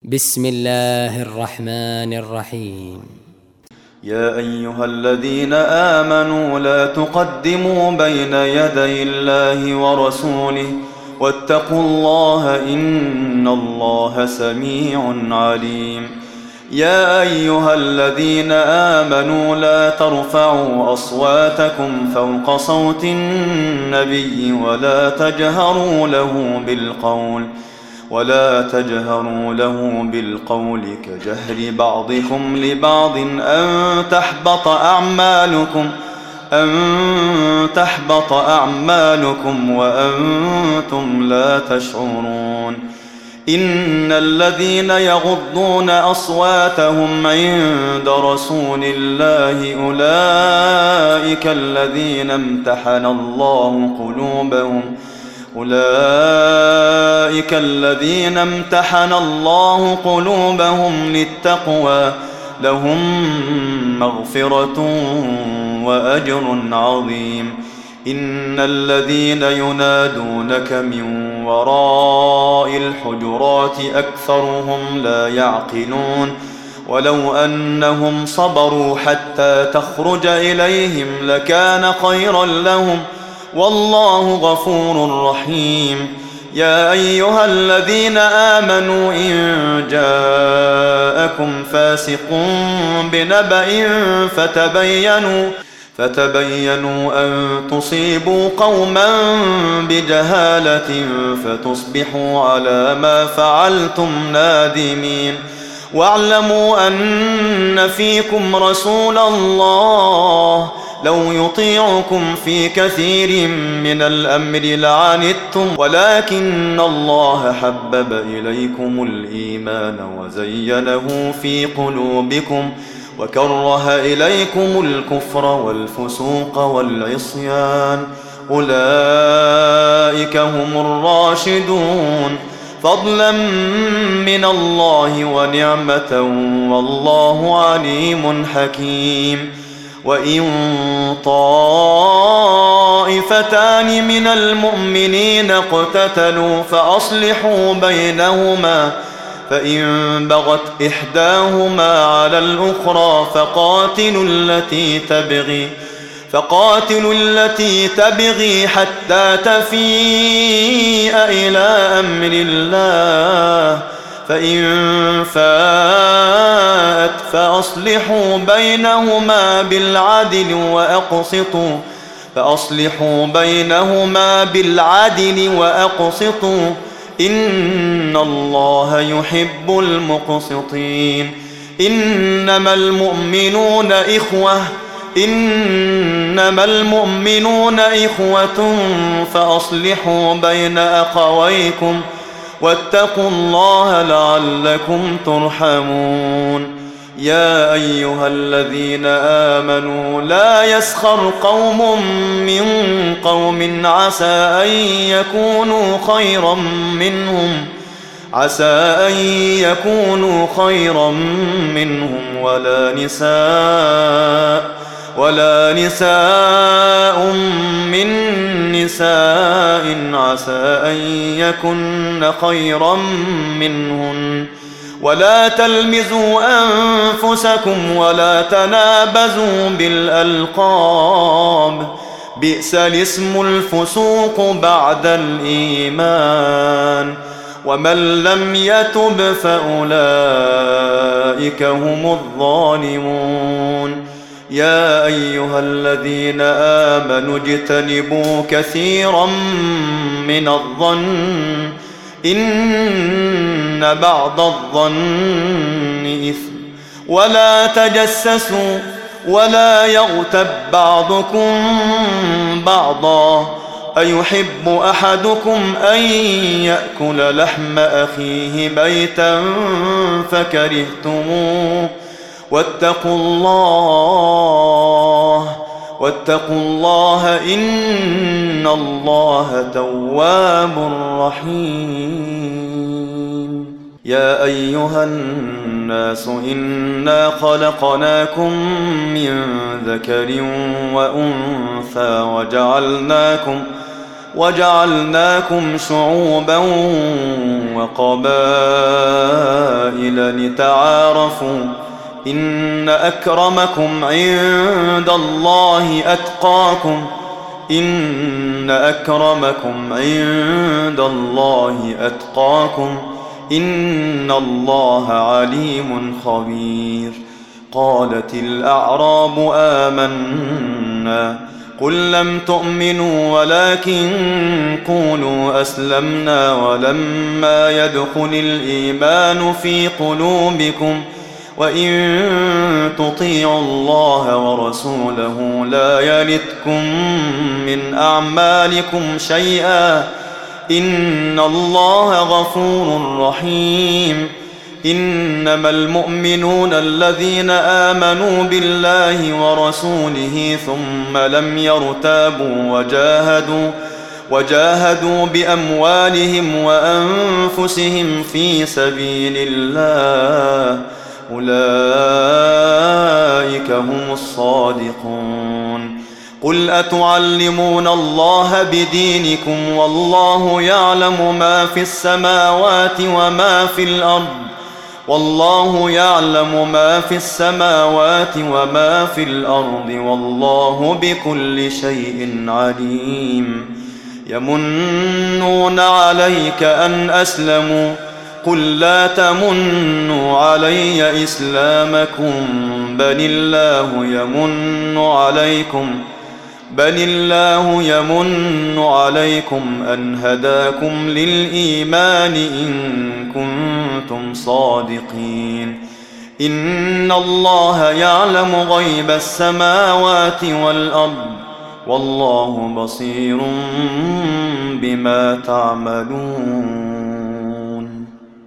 بسم الله الرحمن الرحيم. يا أيها الذين آمنوا لا تقدموا بين يدي الله ورسوله واتقوا الله إن الله سميع عليم. يا أيها الذين آمنوا لا ترفعوا أصواتكم فوق صوت النبي ولا تجهروا له بالقول كجهر بعضكم لبعض أن تحبط أعمالكم وأنتم لا تشعرون. إن الذين يغضون أصواتهم عند رسول الله أولئك الذين امتحن الله قلوبهم للتقوى لهم مغفرة وأجر عظيم. إن الذين ينادونك من وراء الحجرات أكثرهم لا يعقلون. ولو أنهم صبروا حتى تخرج إليهم لكان خيرا لهم والله غفور رحيم. يا أيها الذين آمنوا إن جاءكم فاسق بنبأ فتبينوا أن تصيبوا قوما بجهالة فتصبحوا على ما فعلتم نادمين. واعلموا أن فيكم رسول الله لو يطيعكم في كثير من الأمر لعنتم ولكن الله حبب إليكم الإيمان وزينه في قلوبكم وكره إليكم الكفر والفسوق والعصيان أولئك هم الراشدون فضلا من الله ونعمة والله عليم حكيم. وإن طائفتان من المؤمنين اقتتلوا فأصلحوا بينهما فإن بغت إحداهما على الأخرى فقاتلوا التي تبغي حتى تفيء إلى أمر الله فإن فاءت فأصلحوا بينهما بالعدل وأقسطوا إن الله يحب المقسطين. إنما المؤمنون إخوة فأصلحوا بين أخويكم واتقوا الله لعلكم ترحمون. يا أيها الذين آمنوا لا يسخر قوم من قوم عسى أن يكونوا خيرا منهم ولا نساء من نساء عسى أن يكن خيرا منهن. ولا تلمزوا أنفسكم ولا تنابزوا بالألقاب بئس الاسم الفسوق بعد الإيمان ومن لم يتب فأولئك هم الظالمون. يا أيها الذين آمنوا اجتنبوا كثيرا من الظن إن بعض الظن إثم ولا تجسسوا ولا يغتب بعضكم بعضا أيحب أحدكم أن يأكل لحم أخيه ميتا فكرهتموه واتقوا الله إن الله تواب رحيم. يا أيها الناس إنا خلقناكم من ذكر وأنثى وجعلناكم شعوبا وقبائل قبائل لتعارفوا إن أكرمكم عند الله أتقاكم إن أكرمكم عند الله أتقاكم إن الله عليم خبير. قالت الأعراب آمنا قل لم تؤمنوا ولكن قولوا أسلمنا ولما يدخل الإيمان في قلوبكم وإن تطيعوا الله ورسوله لا يلتكم من أعمالكم شيئا إن الله غفور رحيم. إنما المؤمنون الذين آمنوا بالله ورسوله ثم لم يرتابوا وجاهدوا بأموالهم وأنفسهم في سبيل الله أولئك هم الصادقون. قل أتعلمون الله بدينكم والله يعلم ما في السماوات وما في الأرض والله يعلم ما في السماوات وما في الأرض والله بكل شيء عليم. يمنون عليك أن أسلموا قل لا تمنوا علي إسلامكم بل الله يمن عليكم أن هداكم للإيمان إن كنتم صادقين. إن الله يعلم غيب السماوات والأرض والله بصير بما تعملون.